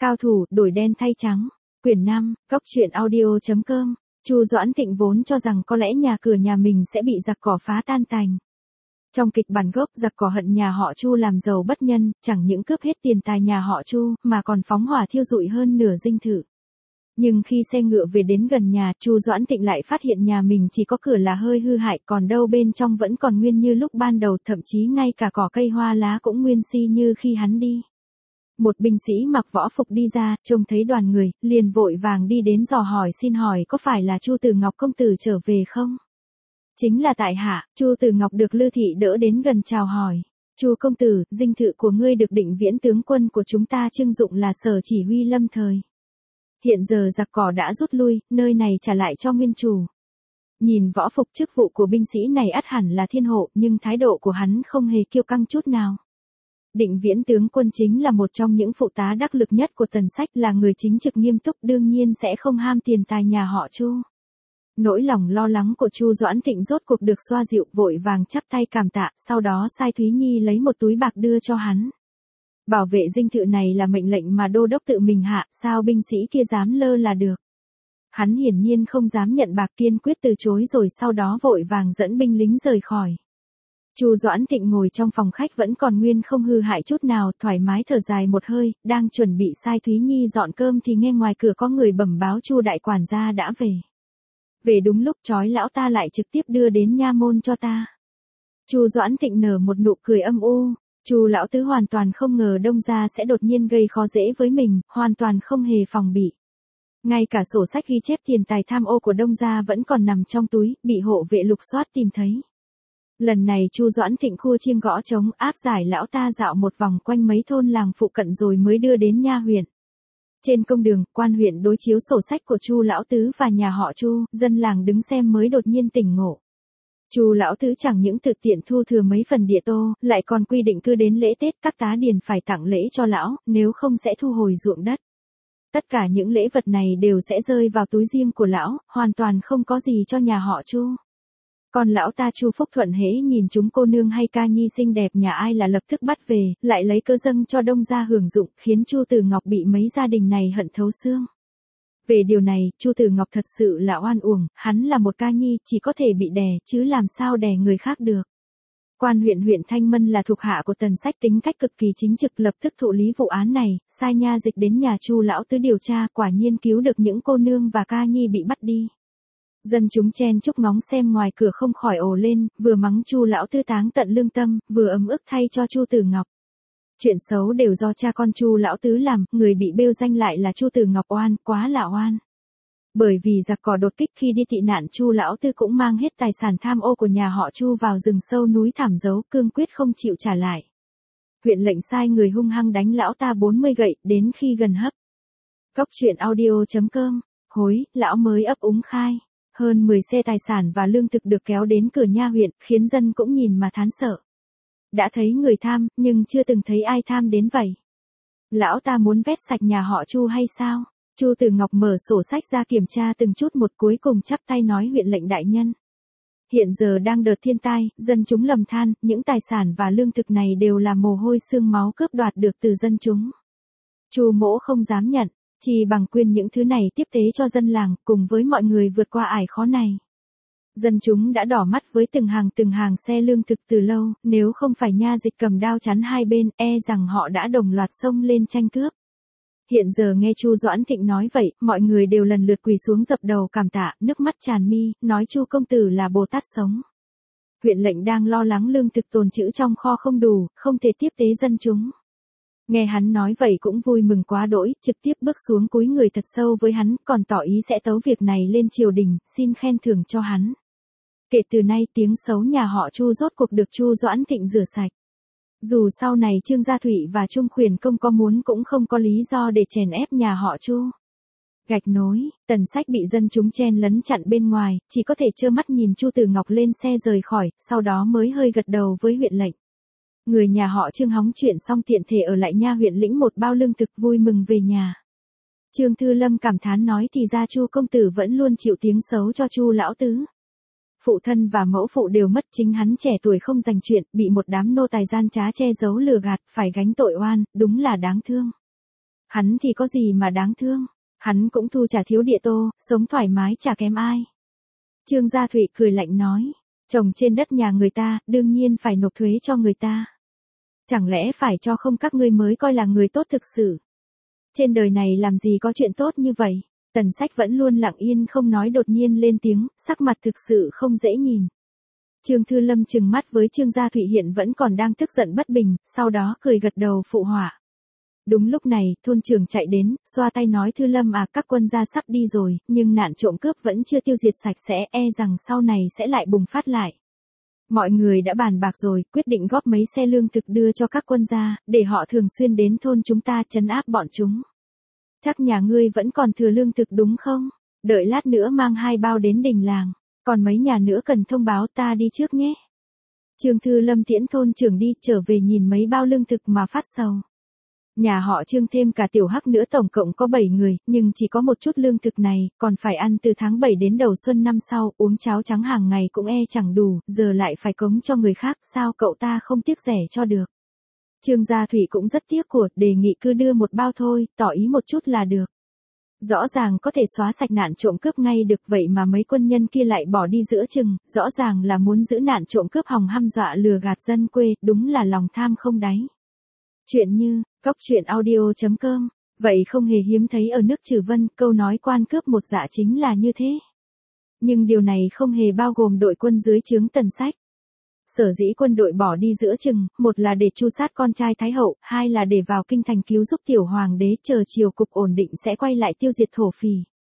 Cao thủ, đổi đen thay trắng. Quyển 5, Góc truyện audio.com. Chu Doãn Thịnh vốn cho rằng có lẽ nhà cửa nhà mình sẽ bị giặc cỏ phá tan tành. Trong kịch bản gốc, giặc cỏ hận nhà họ Chu làm giàu bất nhân, chẳng những cướp hết tiền tài nhà họ Chu, mà còn phóng hỏa thiêu rụi hơn nửa dinh thự. Nhưng khi xe ngựa về đến gần nhà, Chu Doãn Thịnh lại phát hiện nhà mình chỉ có cửa là hơi hư hại, còn đâu bên trong vẫn còn nguyên như lúc ban đầu, thậm chí ngay cả cỏ cây hoa lá cũng nguyên si như khi hắn đi. Một binh sĩ mặc võ phục đi ra, trông thấy đoàn người, liền vội vàng đi đến dò hỏi, xin hỏi có phải là Chu Tử Ngọc công tử trở về không? Chính là tại hạ. Chu Tử Ngọc được Lư Thị đỡ đến gần chào hỏi. Chu công tử, dinh thự của ngươi được Định Viễn tướng quân của chúng ta trưng dụng là sở chỉ huy lâm thời. Hiện giờ giặc cỏ đã rút lui, nơi này trả lại cho nguyên chủ. Nhìn võ phục chức vụ của binh sĩ này ắt hẳn là thiên hộ, nhưng thái độ của hắn không hề kiêu căng chút nào. Định Viễn tướng quân chính là một trong những phụ tá đắc lực nhất của Tần Sách, là người chính trực nghiêm túc, đương nhiên sẽ không ham tiền tài nhà họ Chu. Nỗi lòng lo lắng của Chu Doãn Thịnh rốt cuộc được xoa dịu, vội vàng chắp tay cảm tạ, sau đó sai Thúy Nhi lấy một túi bạc đưa cho hắn. Bảo vệ dinh thự này là mệnh lệnh mà đô đốc tự mình hạ, sao binh sĩ kia dám lơ là được. Hắn hiển nhiên không dám nhận bạc, kiên quyết từ chối, rồi sau đó vội vàng dẫn binh lính rời khỏi. Chu Doãn Thịnh ngồi trong phòng khách vẫn còn nguyên không hư hại chút nào, thoải mái thở dài một hơi, đang chuẩn bị sai Thúy Nhi dọn cơm thì nghe ngoài cửa có người bẩm báo Chu đại quản gia đã về. Về đúng lúc, trói lão ta lại trực tiếp đưa đến nha môn cho ta. Chu Doãn Thịnh nở một nụ cười âm u. Chu lão tứ hoàn toàn không ngờ Đông gia sẽ đột nhiên gây khó dễ với mình, hoàn toàn không hề phòng bị. Ngay cả sổ sách ghi chép tiền tài tham ô của Đông gia vẫn còn nằm trong túi, bị hộ vệ lục soát tìm thấy. Lần này Chu Doãn Thịnh khua chiêng gõ trống, áp giải lão ta dạo một vòng quanh mấy thôn làng phụ cận rồi mới đưa đến nha huyện. Trên công đường, quan huyện đối chiếu sổ sách của Chu lão tứ và nhà họ Chu, dân làng đứng xem mới đột nhiên tỉnh ngộ. Chu lão tứ chẳng những thực tiện thu thừa mấy phần địa tô, lại còn quy định cứ đến lễ Tết các tá điền phải tặng lễ cho lão, nếu không sẽ thu hồi ruộng đất. Tất cả những lễ vật này đều sẽ rơi vào túi riêng của lão, hoàn toàn không có gì cho nhà họ Chu. Còn lão ta Chu Phúc Thuận hễ nhìn chúng cô nương hay ca nhi xinh đẹp nhà ai là lập tức bắt về, lại lấy cớ dâng cho Đông gia hưởng dụng, khiến Chu Tử Ngọc bị mấy gia đình này hận thấu xương. Về điều này, Chu Tử Ngọc thật sự là oan uổng, hắn là một ca nhi, chỉ có thể bị đè, chứ làm sao đè người khác được. Quan huyện Thanh Mân là thuộc hạ của Tần Sách, tính cách cực kỳ chính trực, lập tức thụ lý vụ án này, sai nha dịch đến nhà Chu lão tứ điều tra, quả nhiên cứu được những cô nương và ca nhi bị bắt đi. Dân chúng chen chúc ngóng xem ngoài cửa không khỏi ồ lên, vừa mắng Chu lão tứ táng tận lương tâm, vừa ấm ức thay cho Chu Tử Ngọc. Chuyện xấu đều do cha con Chu lão tứ làm, người bị bêu danh lại là Chu Tử Ngọc, oan, quá là oan. Bởi vì giặc cỏ đột kích khi đi tị nạn, Chu lão tứ cũng mang hết tài sản tham ô của nhà họ Chu vào rừng sâu núi thảm giấu, cương quyết không chịu trả lại. Huyện lệnh sai người hung hăng đánh lão ta 40 gậy, đến khi gần hấp. Góc truyện audio.com. Hối, lão mới ấp úng khai. Hơn 10 xe tài sản và lương thực được kéo đến cửa nha huyện, khiến dân cũng nhìn mà thán sợ. Đã thấy người tham, nhưng chưa từng thấy ai tham đến vậy. Lão ta muốn vét sạch nhà họ Chu hay sao? Chu Tử Ngọc mở sổ sách ra kiểm tra từng chút một, cuối cùng chắp tay nói, huyện lệnh đại nhân. Hiện giờ đang đợt thiên tai, dân chúng lầm than, những tài sản và lương thực này đều là mồ hôi xương máu cướp đoạt được từ dân chúng. Chu mỗ không dám nhận, chỉ bằng quyên những thứ này tiếp tế cho dân làng, cùng với mọi người vượt qua ải khó này. Dân chúng đã đỏ mắt với từng hàng xe lương thực từ lâu, nếu không phải nha dịch cầm đao chắn hai bên, e rằng họ đã đồng loạt xông lên tranh cướp. Hiện giờ nghe Chu Doãn Thịnh nói vậy, mọi người đều lần lượt quỳ xuống dập đầu cảm tạ, nước mắt tràn mi, nói Chu công tử là Bồ Tát sống. Huyện lệnh đang lo lắng lương thực tồn trữ trong kho không đủ, không thể tiếp tế dân chúng. Nghe hắn nói vậy cũng vui mừng quá đỗi, trực tiếp bước xuống cúi người thật sâu với hắn, còn tỏ ý sẽ tấu việc này lên triều đình, xin khen thưởng cho hắn. Kể từ nay tiếng xấu nhà họ Chu rốt cuộc được Chu Doãn Thịnh rửa sạch. Dù sau này Trương Gia Thụy và Trung Khuyển Công có muốn cũng không có lý do để chèn ép nhà họ Chu. Gạch nối, Tần Sách bị dân chúng chen lấn chặn bên ngoài, chỉ có thể trơ mắt nhìn Chu Tử Ngọc lên xe rời khỏi, sau đó mới hơi gật đầu với huyện lệnh. Người nhà họ Trương hóng chuyện xong tiện thể ở lại nha huyện lĩnh một bao lương thực, vui mừng về nhà. Trương Thư Lâm cảm thán nói, thì ra Chu công tử vẫn luôn chịu tiếng xấu cho Chu lão tứ. Phụ thân và mẫu phụ đều mất, chính hắn trẻ tuổi không dành chuyện, bị một đám nô tài gian trá che giấu lừa gạt, phải gánh tội oan, đúng là đáng thương. Hắn thì có gì mà đáng thương, hắn cũng thu chả thiếu địa tô, sống thoải mái chả kém ai. Trương Gia Thụy cười lạnh nói, trồng trên đất nhà người ta, đương nhiên phải nộp thuế cho người ta. Chẳng lẽ phải cho không các ngươi mới coi là người tốt thực sự? Trên đời này làm gì có chuyện tốt như vậy? Tần Sách vẫn luôn lặng yên không nói đột nhiên lên tiếng, sắc mặt thực sự không dễ nhìn. Trương Thư Lâm trừng mắt với Trương Gia Thụy hiện vẫn còn đang tức giận bất bình, sau đó cười gật đầu phụ họa. Đúng lúc này, thôn trưởng chạy đến, xoa tay nói Thư Lâm à, các quân gia sắp đi rồi, nhưng nạn trộm cướp vẫn chưa tiêu diệt sạch sẽ, e rằng sau này sẽ lại bùng phát lại. Mọi người đã bàn bạc rồi, quyết định góp mấy xe lương thực đưa cho các quân gia, để họ thường xuyên đến thôn chúng ta trấn áp bọn chúng. Chắc nhà ngươi vẫn còn thừa lương thực đúng không? Đợi lát nữa mang 2 bao đến đình làng, còn mấy nhà nữa cần thông báo ta đi trước nhé. Trương Thư Lâm tiễn thôn trưởng đi, trở về nhìn mấy bao lương thực mà phát sầu. Nhà họ Trương thêm cả Tiểu Hắc nữa tổng cộng có 7 người, nhưng chỉ có một chút lương thực này, còn phải ăn từ tháng 7 đến đầu xuân năm sau, uống cháo trắng hàng ngày cũng chẳng đủ, giờ lại phải cống cho người khác, sao cậu ta không tiếc rẻ cho được. Trương Gia Thụy cũng rất tiếc của, đề nghị cứ đưa một bao thôi, tỏ ý một chút là được. Rõ ràng có thể xóa sạch nạn trộm cướp ngay được, vậy mà mấy quân nhân kia lại bỏ đi giữa chừng, rõ ràng là muốn giữ nạn trộm cướp hòng hăm dọa lừa gạt dân quê, đúng là lòng tham không đáy. Chuyện như, coctruyện.audio.com, vậy không hề hiếm thấy ở nước Trừ Vân, câu nói quan cướp một dạ chính là như thế. Nhưng điều này không hề bao gồm đội quân dưới trướng Tần Sách. Sở dĩ quân đội bỏ đi giữa chừng, một là để tru sát con trai Thái Hậu, hai là để vào kinh thành cứu giúp tiểu hoàng đế, chờ triều cục ổn định sẽ quay lại tiêu diệt thổ phỉ.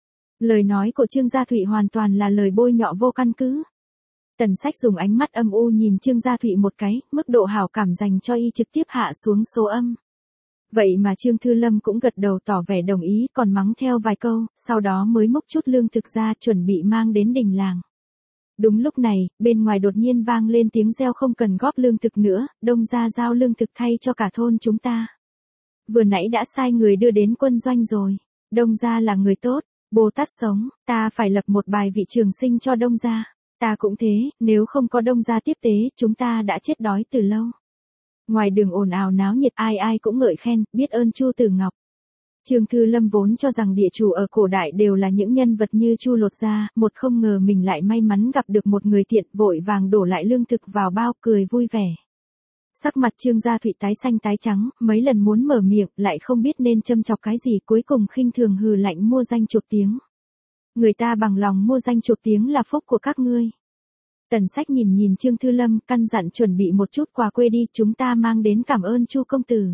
Lời nói của Trương Gia Thụy hoàn toàn là lời bôi nhọ vô căn cứ. Tần Sách dùng ánh mắt âm u nhìn Trương Gia Thụy một cái, mức độ hảo cảm dành cho y trực tiếp hạ xuống số âm. Vậy mà Trương Thư Lâm cũng gật đầu tỏ vẻ đồng ý, còn mắng theo vài câu, sau đó mới múc chút lương thực ra chuẩn bị mang đến đình làng. Đúng lúc này, bên ngoài đột nhiên vang lên tiếng reo không cần góp lương thực nữa, Đông gia giao lương thực thay cho cả thôn chúng ta. Vừa nãy đã sai người đưa đến quân doanh rồi, Đông gia là người tốt, Bồ Tát sống, ta phải lập một bài vị trường sinh cho Đông gia. Ta cũng thế, nếu không có Đông gia tiếp tế, chúng ta đã chết đói từ lâu. Ngoài đường ồn ào náo nhiệt ai ai cũng ngợi khen, biết ơn Chu Tử Ngọc. Trương Thư Lâm vốn cho rằng địa chủ ở cổ đại đều là những nhân vật như Chu Lột Gia, một không ngờ mình lại may mắn gặp được một người tiện, vội vàng đổ lại lương thực vào bao, cười vui vẻ. Sắc mặt Trương Gia Thụy tái xanh tái trắng, mấy lần muốn mở miệng, lại không biết nên châm chọc cái gì, cuối cùng khinh thường hừ lạnh mua danh chuộc tiếng. Người ta bằng lòng mua danh chuộc tiếng là phúc của các ngươi. Tần Sách nhìn Trương Thư Lâm, căn dặn chuẩn bị một chút quà quê đi, chúng ta mang đến cảm ơn Chu công tử.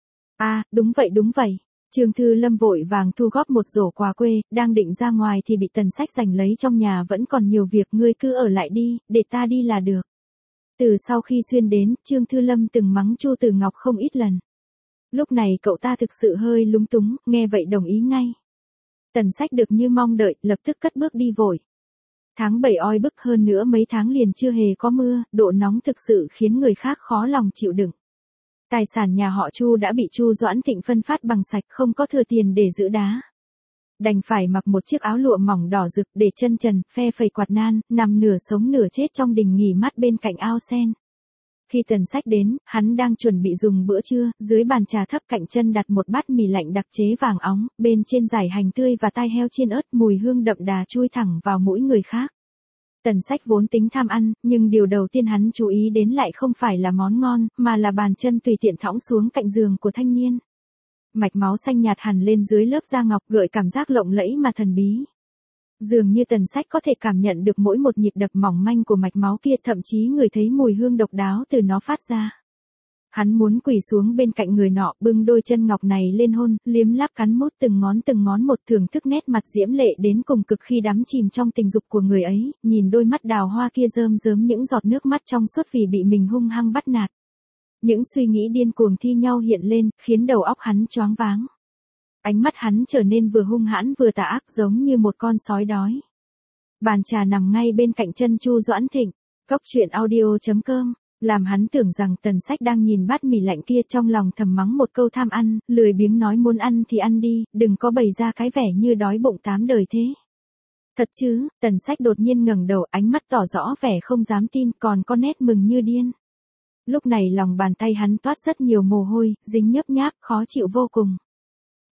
À, đúng vậy. Trương Thư Lâm vội vàng thu góp một rổ quà quê, đang định ra ngoài thì bị Tần Sách giành lấy, trong nhà vẫn còn nhiều việc, ngươi cứ ở lại đi, để ta đi là được. Từ sau khi xuyên đến, Trương Thư Lâm từng mắng Chu Tử Ngọc không ít lần. Lúc này cậu ta thực sự hơi lúng túng, nghe vậy đồng ý ngay. Tần Sách được như mong đợi, lập tức cất bước đi vội. Tháng 7 oi bức, hơn nữa mấy tháng liền chưa hề có mưa, độ nóng thực sự khiến người khác khó lòng chịu đựng. Tài sản nhà họ Chu đã bị Chu Doãn Thịnh phân phát bằng sạch, không có thừa tiền để giữ đá. Đành phải mặc một chiếc áo lụa mỏng đỏ rực để chân trần, phe phẩy quạt nan, nằm nửa sống nửa chết trong đình nghỉ mát bên cạnh ao sen. Khi Tần Sách đến, hắn đang chuẩn bị dùng bữa trưa, dưới bàn trà thấp cạnh chân đặt một bát mì lạnh đặc chế vàng óng, bên trên dải hành tươi và tai heo chiên ớt, mùi hương đậm đà chui thẳng vào mũi người khác. Tần Sách vốn tính tham ăn, nhưng điều đầu tiên hắn chú ý đến lại không phải là món ngon, mà là bàn chân tùy tiện thõng xuống cạnh giường của thanh niên. Mạch máu xanh nhạt hằn lên dưới lớp da ngọc, gợi cảm giác lộng lẫy mà thần bí. Dường như Tần Sách có thể cảm nhận được mỗi một nhịp đập mỏng manh của mạch máu kia, thậm chí ngửi thấy mùi hương độc đáo từ nó phát ra. Hắn muốn quỳ xuống bên cạnh người nọ, bưng đôi chân ngọc này lên hôn, liếm láp cắn mút từng ngón một, thưởng thức nét mặt diễm lệ đến cùng cực khi đắm chìm trong tình dục của người ấy, nhìn đôi mắt đào hoa kia rơm rớm những giọt nước mắt trong suốt vì bị mình hung hăng bắt nạt. Những suy nghĩ điên cuồng thi nhau hiện lên, khiến đầu óc hắn choáng váng. Ánh mắt hắn trở nên vừa hung hãn vừa tà ác, giống như một con sói đói. Bàn trà nằm ngay bên cạnh chân Chu Doãn Thịnh. Coctruyện.audio.com làm hắn tưởng rằng Tần Sách đang nhìn bát mì lạnh kia, trong lòng thầm mắng một câu tham ăn, lười biếng nói muốn ăn thì ăn đi, đừng có bày ra cái vẻ như đói bụng 8 đời thế. Thật chứ? Tần Sách đột nhiên ngẩng đầu, ánh mắt tỏ rõ vẻ không dám tin, còn có nét mừng như điên. Lúc này lòng bàn tay hắn toát rất nhiều mồ hôi, dính nhớp nháp, khó chịu vô cùng.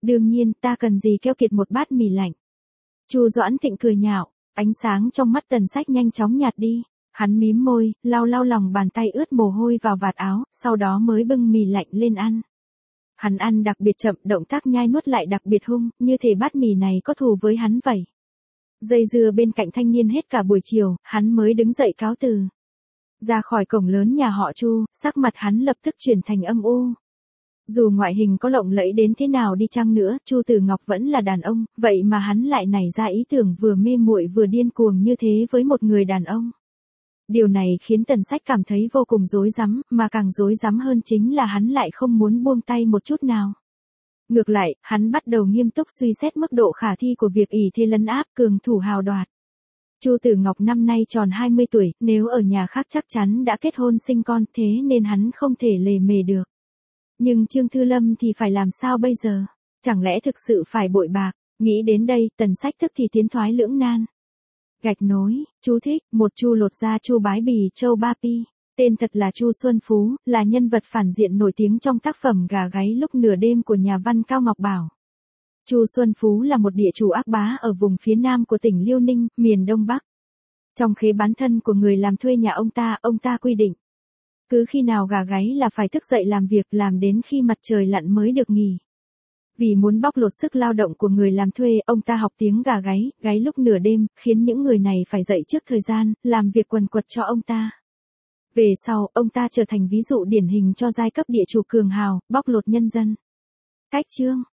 Đương nhiên, ta cần gì keo kiệt một bát mì lạnh. Chu Doãn Thịnh cười nhạo, ánh sáng trong mắt Tần Sách nhanh chóng nhạt đi. Hắn mím môi, lau lòng bàn tay ướt mồ hôi vào vạt áo, sau đó mới bưng mì lạnh lên ăn. Hắn ăn đặc biệt chậm, động tác nhai nuốt lại đặc biệt hung, như thể bát mì này có thù với hắn vậy. Dây dưa bên cạnh thanh niên hết cả buổi chiều, hắn mới đứng dậy cáo từ. Ra khỏi cổng lớn nhà họ Chu, sắc mặt hắn lập tức chuyển thành âm u. Dù ngoại hình có lộng lẫy đến thế nào đi chăng nữa, Chu Tử Ngọc vẫn là đàn ông, vậy mà hắn lại nảy ra ý tưởng vừa mê muội vừa điên cuồng như thế với một người đàn ông. Điều này khiến Tần Sách cảm thấy vô cùng rối rắm, mà càng rối rắm hơn chính là hắn lại không muốn buông tay một chút nào. Ngược lại, hắn bắt đầu nghiêm túc suy xét mức độ khả thi của việc ỷ thế lấn áp, cường thủ hào đoạt. Chu Tử Ngọc năm nay tròn 20 tuổi, nếu ở nhà khác chắc chắn đã kết hôn sinh con, thế nên hắn không thể lề mề được. Nhưng Trương Thư Lâm thì phải làm sao bây giờ? Chẳng lẽ thực sự phải bội bạc? Nghĩ đến đây, Tần Sách tức thì tiến thoái lưỡng nan. Gạch nối, chú thích, một Chu lột da Chu Bái Bì Châu Ba Pi. Tên thật là Chu Xuân Phú, là nhân vật phản diện nổi tiếng trong tác phẩm Gà gáy lúc nửa đêm của nhà văn Cao Ngọc Bảo. Chu Xuân Phú là một địa chủ ác bá ở vùng phía nam của tỉnh Liêu Ninh, miền Đông Bắc. Trong khế bán thân của người làm thuê nhà ông ta quy định. Cứ khi nào gà gáy là phải thức dậy làm việc, làm đến khi mặt trời lặn mới được nghỉ. Vì muốn bóc lột sức lao động của người làm thuê, ông ta học tiếng gà gáy lúc nửa đêm, khiến những người này phải dậy trước thời gian, làm việc quần quật cho ông ta. Về sau, ông ta trở thành ví dụ điển hình cho giai cấp địa chủ cường hào, bóc lột nhân dân. Cách chương